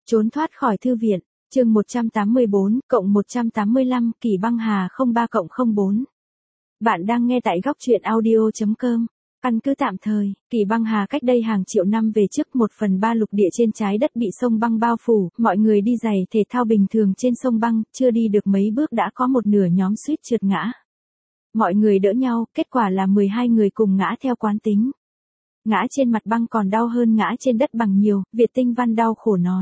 Trốn thoát khỏi thư viện, chương 184, cộng 185, Kỷ Băng Hà 03-04. Bạn đang nghe tại góc truyện audio.com. Căn cứ tạm thời, Kỷ Băng Hà cách đây hàng triệu năm về trước 1/3 lục địa trên trái đất bị sông băng bao phủ, mọi người đi giày thể thao bình thường trên sông băng, chưa đi được mấy bước đã có một nửa nhóm suýt trượt ngã. Mọi người đỡ nhau, kết quả là 12 người cùng ngã theo quán tính. Ngã trên mặt băng còn đau hơn ngã trên đất bằng nhiều, Việt Tinh Văn đau khổ nói.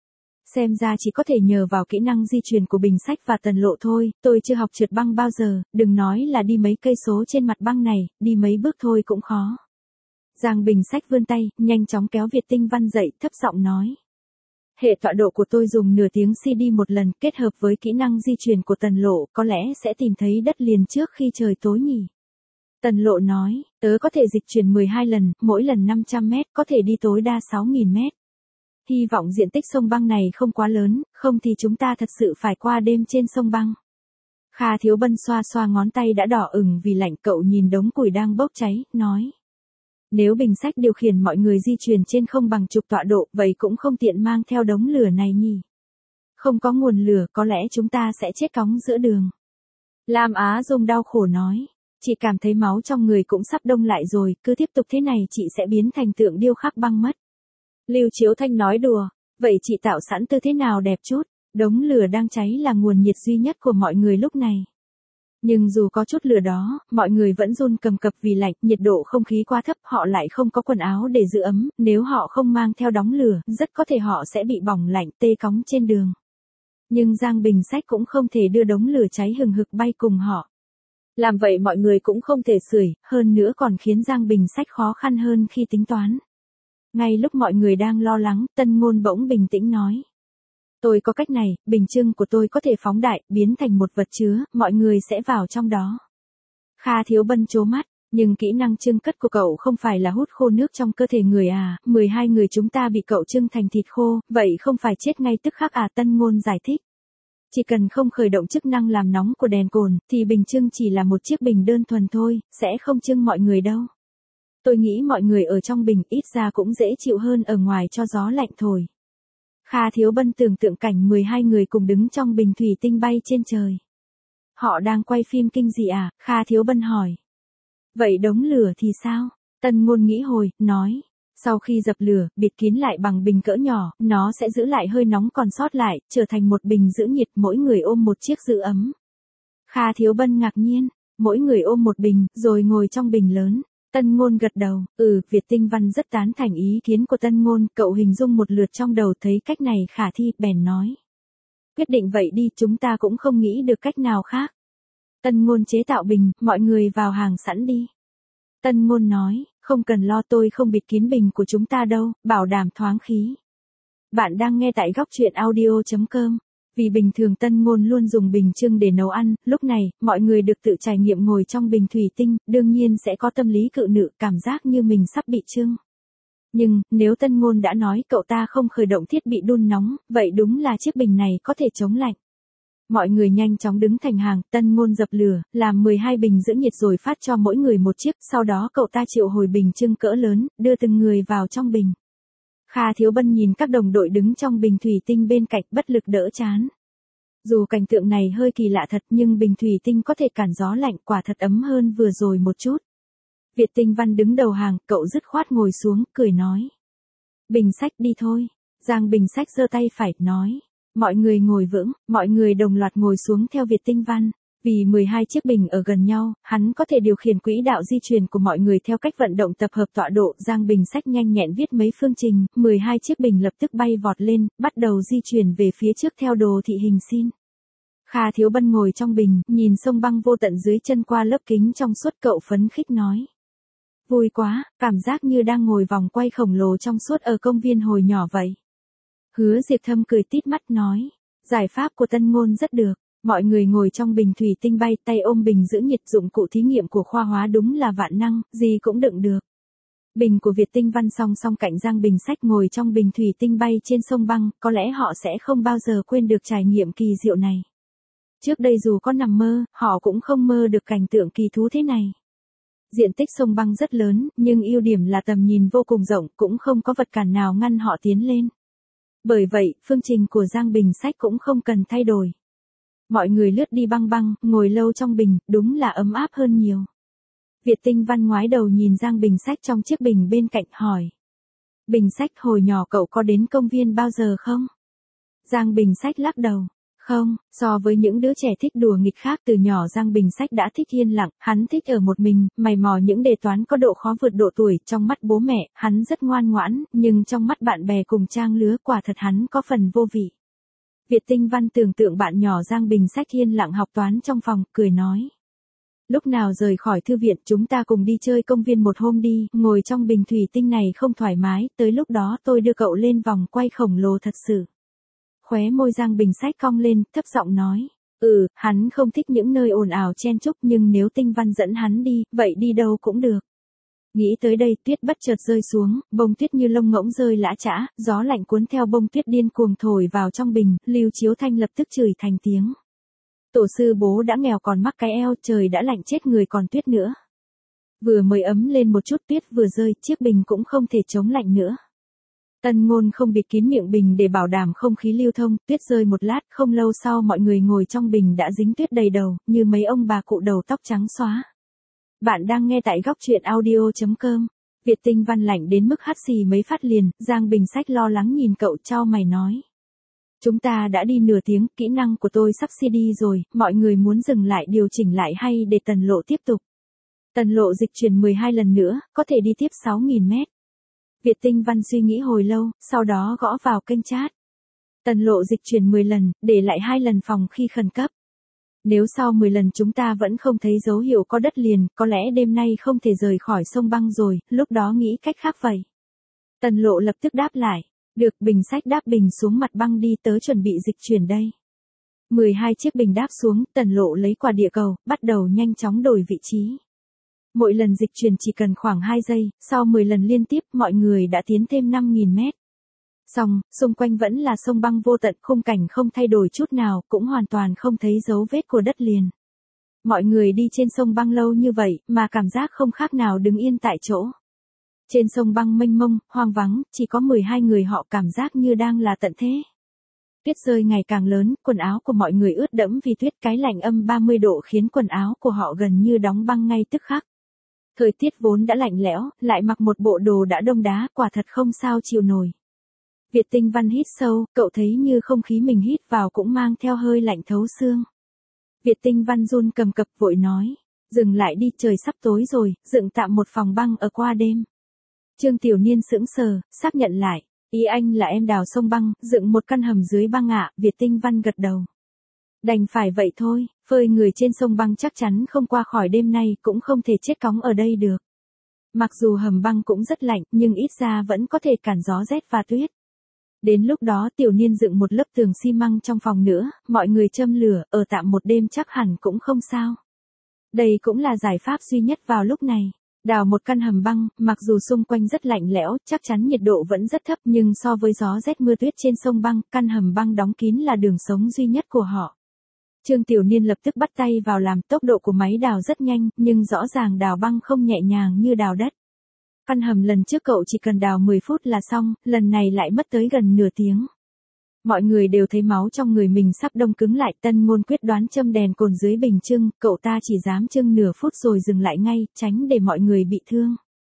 Xem ra chỉ có thể nhờ vào kỹ năng di chuyển của Bình Sách và Tần Lộ thôi, tôi chưa học trượt băng bao giờ, đừng nói là đi mấy cây số trên mặt băng này, đi mấy bước thôi cũng khó. Giang Bình Sách vươn tay, nhanh chóng kéo Việt Tinh Văn dậy, thấp giọng nói. Hệ tọa độ của tôi dùng nửa tiếng CD một lần, kết hợp với kỹ năng di chuyển của Tần Lộ, có lẽ sẽ tìm thấy đất liền trước khi trời tối nhỉ. Tần Lộ nói, tớ có thể dịch chuyển 12 lần, mỗi lần 500 mét, có thể đi tối đa 6.000 mét. Hy vọng diện tích sông băng này không quá lớn, không thì chúng ta thật sự phải qua đêm trên sông băng. Kha Thiếu Bân xoa xoa ngón tay đã đỏ ửng vì lạnh, cậu nhìn đống củi đang bốc cháy, nói. Nếu Bình Sách điều khiển mọi người di chuyển trên không bằng trục tọa độ, vậy cũng không tiện mang theo đống lửa này nhỉ. Không có nguồn lửa, có lẽ chúng ta sẽ chết cóng giữa đường. Lam Á Dung đau khổ nói. Chị cảm thấy máu trong người cũng sắp đông lại rồi, cứ tiếp tục thế này chị sẽ biến thành tượng điêu khắc băng mất. Lưu Chiếu Thanh nói đùa, vậy chị tạo sẵn tư thế nào đẹp chút, đống lửa đang cháy là nguồn nhiệt duy nhất của mọi người lúc này. Nhưng dù có chút lửa đó, mọi người vẫn run cầm cập vì lạnh, nhiệt độ không khí quá thấp, họ lại không có quần áo để giữ ấm, nếu họ không mang theo đống lửa, rất có thể họ sẽ bị bỏng lạnh tê cóng trên đường. Nhưng Giang Bình Sách cũng không thể đưa đống lửa cháy hừng hực bay cùng họ. Làm vậy mọi người cũng không thể sưởi, hơn nữa còn khiến Giang Bình Sách khó khăn hơn khi tính toán. Ngay lúc mọi người đang lo lắng, Tân Ngôn bỗng bình tĩnh nói. Tôi có cách này, bình chưng của tôi có thể phóng đại, biến thành một vật chứa, mọi người sẽ vào trong đó. Kha Thiếu Bân trố mắt, nhưng kỹ năng chưng cất của cậu không phải là hút khô nước trong cơ thể người à, 12 người chúng ta bị cậu chưng thành thịt khô, vậy không phải chết ngay tức khắc à, Tân Ngôn giải thích. Chỉ cần không khởi động chức năng làm nóng của đèn cồn, thì bình chưng chỉ là một chiếc bình đơn thuần thôi, sẽ không chưng mọi người đâu. Tôi nghĩ mọi người ở trong bình ít ra cũng dễ chịu hơn ở ngoài cho gió lạnh thổi. Kha Thiếu Bân tưởng tượng cảnh 12 người cùng đứng trong bình thủy tinh bay trên trời. Họ đang quay phim kinh dị à? Kha Thiếu Bân hỏi. Vậy đống lửa thì sao? Tân Ngôn nghĩ hồi, nói. Sau khi dập lửa, bịt kín lại bằng bình cỡ nhỏ, nó sẽ giữ lại hơi nóng còn sót lại, trở thành một bình giữ nhiệt, mỗi người ôm một chiếc giữ ấm. Kha Thiếu Bân ngạc nhiên, mỗi người ôm một bình, rồi ngồi trong bình lớn. Tân Ngôn gật đầu, Việt Tinh Văn rất tán thành ý kiến của Tân Ngôn, cậu hình dung một lượt trong đầu thấy cách này khả thi, bèn nói. Quyết định vậy đi, chúng ta cũng không nghĩ được cách nào khác. Tân Ngôn chế tạo bình, mọi người vào hàng sẵn đi. Tân Ngôn nói, không cần lo, tôi không bịt kín bình của chúng ta đâu, bảo đảm thoáng khí. Bạn đang nghe tại góc truyện audio.com. Vì bình thường Tân Ngôn luôn dùng bình chưng để nấu ăn, lúc này, mọi người được tự trải nghiệm ngồi trong bình thủy tinh, đương nhiên sẽ có tâm lý cự nữ, cảm giác như mình sắp bị chưng. Nhưng, nếu Tân Ngôn đã nói cậu ta không khởi động thiết bị đun nóng, vậy đúng là chiếc bình này có thể chống lạnh. Mọi người nhanh chóng đứng thành hàng, Tân Ngôn dập lửa, làm 12 bình giữ nhiệt rồi phát cho mỗi người một chiếc, sau đó cậu ta triệu hồi bình chưng cỡ lớn, đưa từng người vào trong bình. Kha Thiếu Bân nhìn các đồng đội đứng trong bình thủy tinh bên cạnh bất lực đỡ chán. Dù cảnh tượng này hơi kỳ lạ thật nhưng bình thủy tinh có thể cản gió lạnh, quả thật ấm hơn vừa rồi một chút. Việt Tinh Văn đứng đầu hàng, cậu dứt khoát ngồi xuống, cười nói. Bình Sách đi thôi. Giang Bình Sách giơ tay phải, nói. Mọi người ngồi vững, mọi người đồng loạt ngồi xuống theo Việt Tinh Văn. Vì 12 chiếc bình ở gần nhau, hắn có thể điều khiển quỹ đạo di chuyển của mọi người theo cách vận động tập hợp tọa độ. Giang Bình Sách nhanh nhẹn viết mấy phương trình, 12 chiếc bình lập tức bay vọt lên, bắt đầu di chuyển về phía trước theo đồ thị hình sin. Kha Thiếu Bân ngồi trong bình, nhìn sông băng vô tận dưới chân qua lớp kính trong suốt, cậu phấn khích nói. Vui quá, cảm giác như đang ngồi vòng quay khổng lồ trong suốt ở công viên hồi nhỏ vậy. Hứa Diệp Thâm cười tít mắt nói. Giải pháp của Tân Ngôn rất được. Mọi người ngồi trong bình thủy tinh bay, tay ôm bình giữ nhiệt, dụng cụ thí nghiệm của khoa hóa đúng là vạn năng, gì cũng đựng được. Bình của Việt Tinh Văn song song cạnh Giang Bình Sách ngồi trong bình thủy tinh bay trên sông băng, có lẽ họ sẽ không bao giờ quên được trải nghiệm kỳ diệu này. Trước đây dù có nằm mơ, họ cũng không mơ được cảnh tượng kỳ thú thế này. Diện tích sông băng rất lớn, nhưng ưu điểm là tầm nhìn vô cùng rộng, cũng không có vật cản nào ngăn họ tiến lên. Bởi vậy, phương trình của Giang Bình Sách cũng không cần thay đổi. Mọi người lướt đi băng băng, ngồi lâu trong bình, đúng là ấm áp hơn nhiều. Việt Tinh Văn ngoái đầu nhìn Giang Bình Sách trong chiếc bình bên cạnh hỏi. Bình Sách, hồi nhỏ cậu có đến công viên bao giờ không? Giang Bình Sách lắc đầu. Không, so với những đứa trẻ thích đùa nghịch khác từ nhỏ Giang Bình Sách đã thích yên lặng, hắn thích ở một mình, mày mò những đề toán có độ khó vượt độ tuổi, trong mắt bố mẹ, hắn rất ngoan ngoãn, nhưng trong mắt bạn bè cùng trang lứa quả thật hắn có phần vô vị. Việt Tinh Văn tưởng tượng bạn nhỏ Giang Bình Sách yên lặng học toán trong phòng, cười nói. Lúc nào rời khỏi thư viện chúng ta cùng đi chơi công viên một hôm đi, ngồi trong bình thủy tinh này không thoải mái, tới lúc đó tôi đưa cậu lên vòng quay khổng lồ thật sự. Khóe môi Giang Bình Sách cong lên, thấp giọng nói. Hắn không thích những nơi ồn ào chen chúc nhưng nếu Tinh Văn dẫn hắn đi, vậy đi đâu cũng được. Nghĩ tới đây tuyết bất chợt rơi xuống, bông tuyết như lông ngỗng rơi lã chã, gió lạnh cuốn theo bông tuyết điên cuồng thổi vào trong bình, Lưu Chiếu Thanh lập tức chửi thành tiếng. Tổ sư bố đã nghèo còn mắc cái eo, trời đã lạnh chết người còn tuyết nữa. Vừa mới ấm lên một chút tuyết vừa rơi, chiếc bình cũng không thể chống lạnh nữa. Tân Ngôn không bịt kín miệng bình để bảo đảm không khí lưu thông, tuyết rơi một lát, không lâu sau mọi người ngồi trong bình đã dính tuyết đầy đầu, như mấy ông bà cụ đầu tóc trắng xóa. Bạn đang nghe tại góc truyện audio.com. Việt Tinh Văn lạnh đến mức hắt xì mấy phát liền, Giang Bình Sách lo lắng nhìn cậu chau mày nói. Chúng ta đã đi nửa tiếng, kỹ năng của tôi sắp CD rồi, mọi người muốn dừng lại điều chỉnh lại hay để Tần Lộ tiếp tục. Tần Lộ dịch chuyển 12 lần nữa, có thể đi tiếp 6.000 mét. Việt Tinh Văn suy nghĩ hồi lâu, sau đó gõ vào kênh chat. Tần Lộ dịch chuyển 10 lần, để lại 2 lần phòng khi khẩn cấp. Nếu sau 10 lần chúng ta vẫn không thấy dấu hiệu có đất liền, có lẽ đêm nay không thể rời khỏi sông băng rồi, lúc đó nghĩ cách khác vậy. Tần Lộ lập tức đáp lại. Được, Bình Sách đáp bình xuống mặt băng đi, tớ chuẩn bị dịch chuyển đây. 12 chiếc bình đáp xuống, Tần Lộ lấy quả địa cầu, bắt đầu nhanh chóng đổi vị trí. Mỗi lần dịch chuyển chỉ cần khoảng 2 giây, sau 10 lần liên tiếp mọi người đã tiến thêm 5.000 mét. Xong, xung quanh vẫn là sông băng vô tận, khung cảnh không thay đổi chút nào, cũng hoàn toàn không thấy dấu vết của đất liền. Mọi người đi trên sông băng lâu như vậy, mà cảm giác không khác nào đứng yên tại chỗ. Trên sông băng mênh mông, hoang vắng, chỉ có 12 người họ cảm giác như đang là tận thế. Tuyết rơi ngày càng lớn, quần áo của mọi người ướt đẫm vì tuyết, cái lạnh âm 30 độ khiến quần áo của họ gần như đóng băng ngay tức khắc. Thời tiết vốn đã lạnh lẽo, lại mặc một bộ đồ đã đông đá, quả thật không sao chịu nổi. Việt Tinh Văn hít sâu, cậu thấy như không khí mình hít vào cũng mang theo hơi lạnh thấu xương. Việt Tinh Văn run cầm cập vội nói, dừng lại đi, trời sắp tối rồi, dựng tạm một phòng băng ở qua đêm. Trương Tiểu Niên sững sờ, xác nhận lại, ý anh là em đào sông băng, dựng một căn hầm dưới băng ạ, Việt Tinh Văn gật đầu. Đành phải vậy thôi, phơi người trên sông băng chắc chắn không qua khỏi đêm nay, cũng không thể chết cóng ở đây được. Mặc dù hầm băng cũng rất lạnh, nhưng ít ra vẫn có thể cản gió rét và tuyết. Đến lúc đó Tiểu Niên dựng một lớp tường xi măng trong phòng nữa, mọi người châm lửa, ở tạm một đêm chắc hẳn cũng không sao. Đây cũng là giải pháp duy nhất vào lúc này. Đào một căn hầm băng, mặc dù xung quanh rất lạnh lẽo, chắc chắn nhiệt độ vẫn rất thấp, nhưng so với gió rét mưa tuyết trên sông băng, căn hầm băng đóng kín là đường sống duy nhất của họ. Trương Tiểu Niên lập tức bắt tay vào làm, tốc độ của máy đào rất nhanh, nhưng rõ ràng đào băng không nhẹ nhàng như đào đất. Căn hầm lần trước cậu chỉ cần đào 10 phút là xong, lần này lại mất tới gần nửa tiếng. Mọi người đều thấy máu trong người mình sắp đông cứng lại, Tân Ngôn quyết đoán châm đèn cồn dưới bình trưng, cậu ta chỉ dám trưng nửa phút rồi dừng lại ngay, tránh để mọi người bị thương.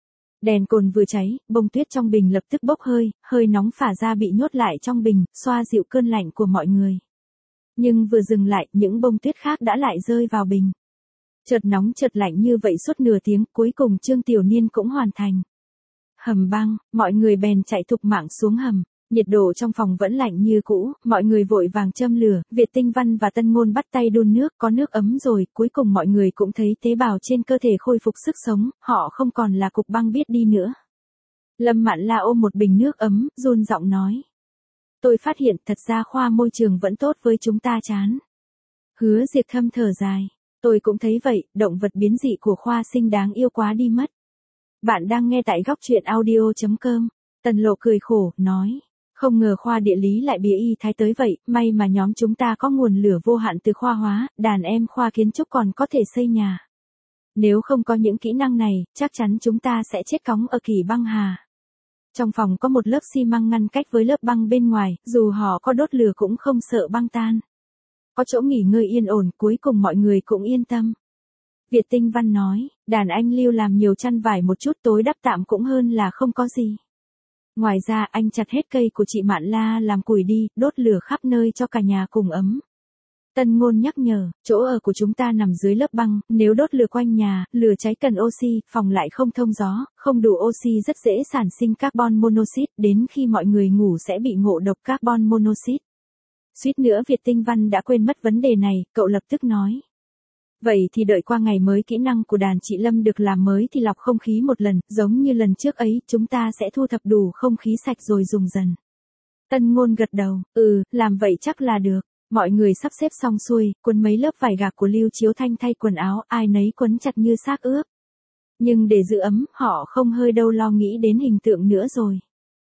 Đèn cồn vừa cháy, bông tuyết trong bình lập tức bốc hơi, hơi nóng phả ra bị nhốt lại trong bình, xoa dịu cơn lạnh của mọi người. Nhưng vừa dừng lại, những bông tuyết khác đã lại rơi vào bình. Chợt nóng chợt lạnh như vậy suốt nửa tiếng, cuối cùng Trương Tiểu Niên cũng hoàn thành. Hầm băng, mọi người bèn chạy thục mạng xuống hầm. Nhiệt độ trong phòng vẫn lạnh như cũ, mọi người vội vàng châm lửa, Việt Tinh Văn và Tân Ngôn bắt tay đun nước, có nước ấm rồi, cuối cùng mọi người cũng thấy tế bào trên cơ thể khôi phục sức sống, họ không còn là cục băng biết đi nữa. Lâm Mạn La ôm một bình nước ấm, run giọng nói. Tôi phát hiện thật ra khoa môi trường vẫn tốt với chúng ta chán. Hứa Diệp thâm thở dài. Tôi cũng thấy vậy, động vật biến dị của khoa sinh đáng yêu quá đi mất. Bạn đang nghe tại góc truyện audio.com. Tần Lộ cười khổ, nói. Không ngờ khoa địa lý lại bịa y thái tới vậy, may mà nhóm chúng ta có nguồn lửa vô hạn từ khoa hóa, đàn em khoa kiến trúc còn có thể xây nhà. Nếu không có những kỹ năng này, chắc chắn chúng ta sẽ chết cóng ở Kỳ Băng Hà. Trong phòng có một lớp xi măng ngăn cách với lớp băng bên ngoài, dù họ có đốt lửa cũng không sợ băng tan. Có chỗ nghỉ ngơi yên ổn, cuối cùng mọi người cũng yên tâm. Việt Tinh Văn nói, đàn anh Lưu làm nhiều chăn vải một chút tối đắp tạm cũng hơn là không có gì. Ngoài ra anh chặt hết cây của chị Mạn La làm củi đi, đốt lửa khắp nơi cho cả nhà cùng ấm. Tân Ngôn nhắc nhở, chỗ ở của chúng ta nằm dưới lớp băng, nếu đốt lửa quanh nhà, lửa cháy cần oxy, phòng lại không thông gió, không đủ oxy rất dễ sản sinh carbon monoxide, đến khi mọi người ngủ sẽ bị ngộ độc carbon monoxide. Suýt nữa Việt Tinh Văn đã quên mất vấn đề này, cậu lập tức nói. Vậy thì đợi qua ngày mới kỹ năng của đàn chị Lâm được làm mới thì lọc không khí một lần, giống như lần trước ấy, chúng ta sẽ thu thập đủ không khí sạch rồi dùng dần. Tân Ngôn gật đầu, làm vậy chắc là được. Mọi người sắp xếp xong xuôi, quấn mấy lớp vải gạc của Lưu Chiếu Thanh thay quần áo, ai nấy quấn chặt như xác ướp. Nhưng để giữ ấm, họ không hơi đâu lo nghĩ đến hình tượng nữa rồi.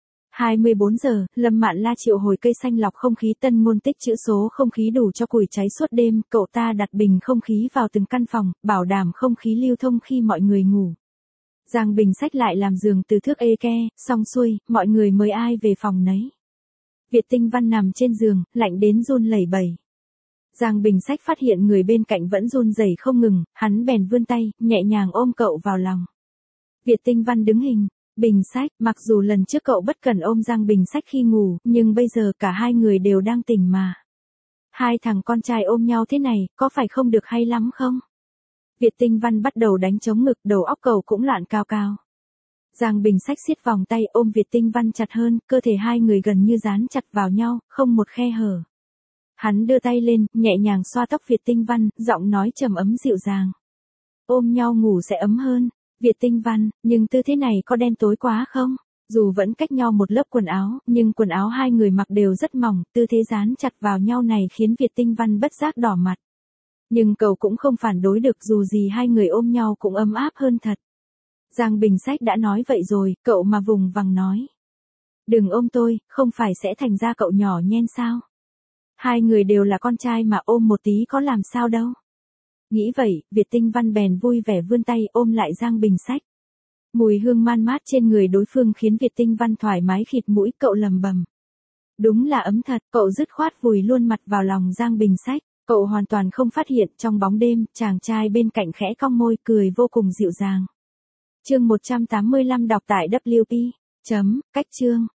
24 giờ, Lâm Mạn La triệu hồi cây xanh lọc không khí. Tân Ngôn tích trữ số không khí đủ cho củi cháy suốt đêm, cậu ta đặt bình không khí vào từng căn phòng, bảo đảm không khí lưu thông khi mọi người ngủ. Giang Bình xách lại làm giường từ thước eke, xong xuôi, mọi người mới ai về phòng nấy. Việt Tinh Văn nằm trên giường, lạnh đến run lẩy bẩy. Giang Bình Sách phát hiện người bên cạnh vẫn run rẩy không ngừng, hắn bèn vươn tay, nhẹ nhàng ôm cậu vào lòng. Việt Tinh Văn đứng hình, Bình Sách, mặc dù lần trước cậu bất cần ôm Giang Bình Sách khi ngủ, nhưng bây giờ cả hai người đều đang tỉnh mà. Hai thằng con trai ôm nhau thế này, có phải không được hay lắm không? Việt Tinh Văn bắt đầu đánh trống ngực, đầu óc cậu cũng loạn cao cao. Giang Bình Sách siết vòng tay ôm Việt Tinh Văn chặt hơn, cơ thể hai người gần như dán chặt vào nhau, không một khe hở. Hắn đưa tay lên, nhẹ nhàng xoa tóc Việt Tinh Văn, giọng nói trầm ấm dịu dàng. Ôm nhau ngủ sẽ ấm hơn. Việt Tinh Văn, nhưng tư thế này có đen tối quá không? Dù vẫn cách nhau một lớp quần áo, nhưng quần áo hai người mặc đều rất mỏng, tư thế dán chặt vào nhau này khiến Việt Tinh Văn bất giác đỏ mặt. Nhưng cậu cũng không phản đối được, dù gì hai người ôm nhau cũng ấm áp hơn thật. Giang Bình Sách đã nói vậy rồi, cậu mà vùng vằng nói. Đừng ôm tôi, không phải sẽ thành ra cậu nhỏ nhen sao? Hai người đều là con trai mà ôm một tí có làm sao đâu. Nghĩ vậy, Việt Tinh Văn bèn vui vẻ vươn tay ôm lại Giang Bình Sách. Mùi hương man mát trên người đối phương khiến Việt Tinh Văn thoải mái khịt mũi, cậu lầm bầm. Đúng là ấm thật, cậu dứt khoát vùi luôn mặt vào lòng Giang Bình Sách. Cậu hoàn toàn không phát hiện trong bóng đêm, chàng trai bên cạnh khẽ cong môi cười vô cùng dịu dàng. Chương 185 đọc tại WP. Cách chương.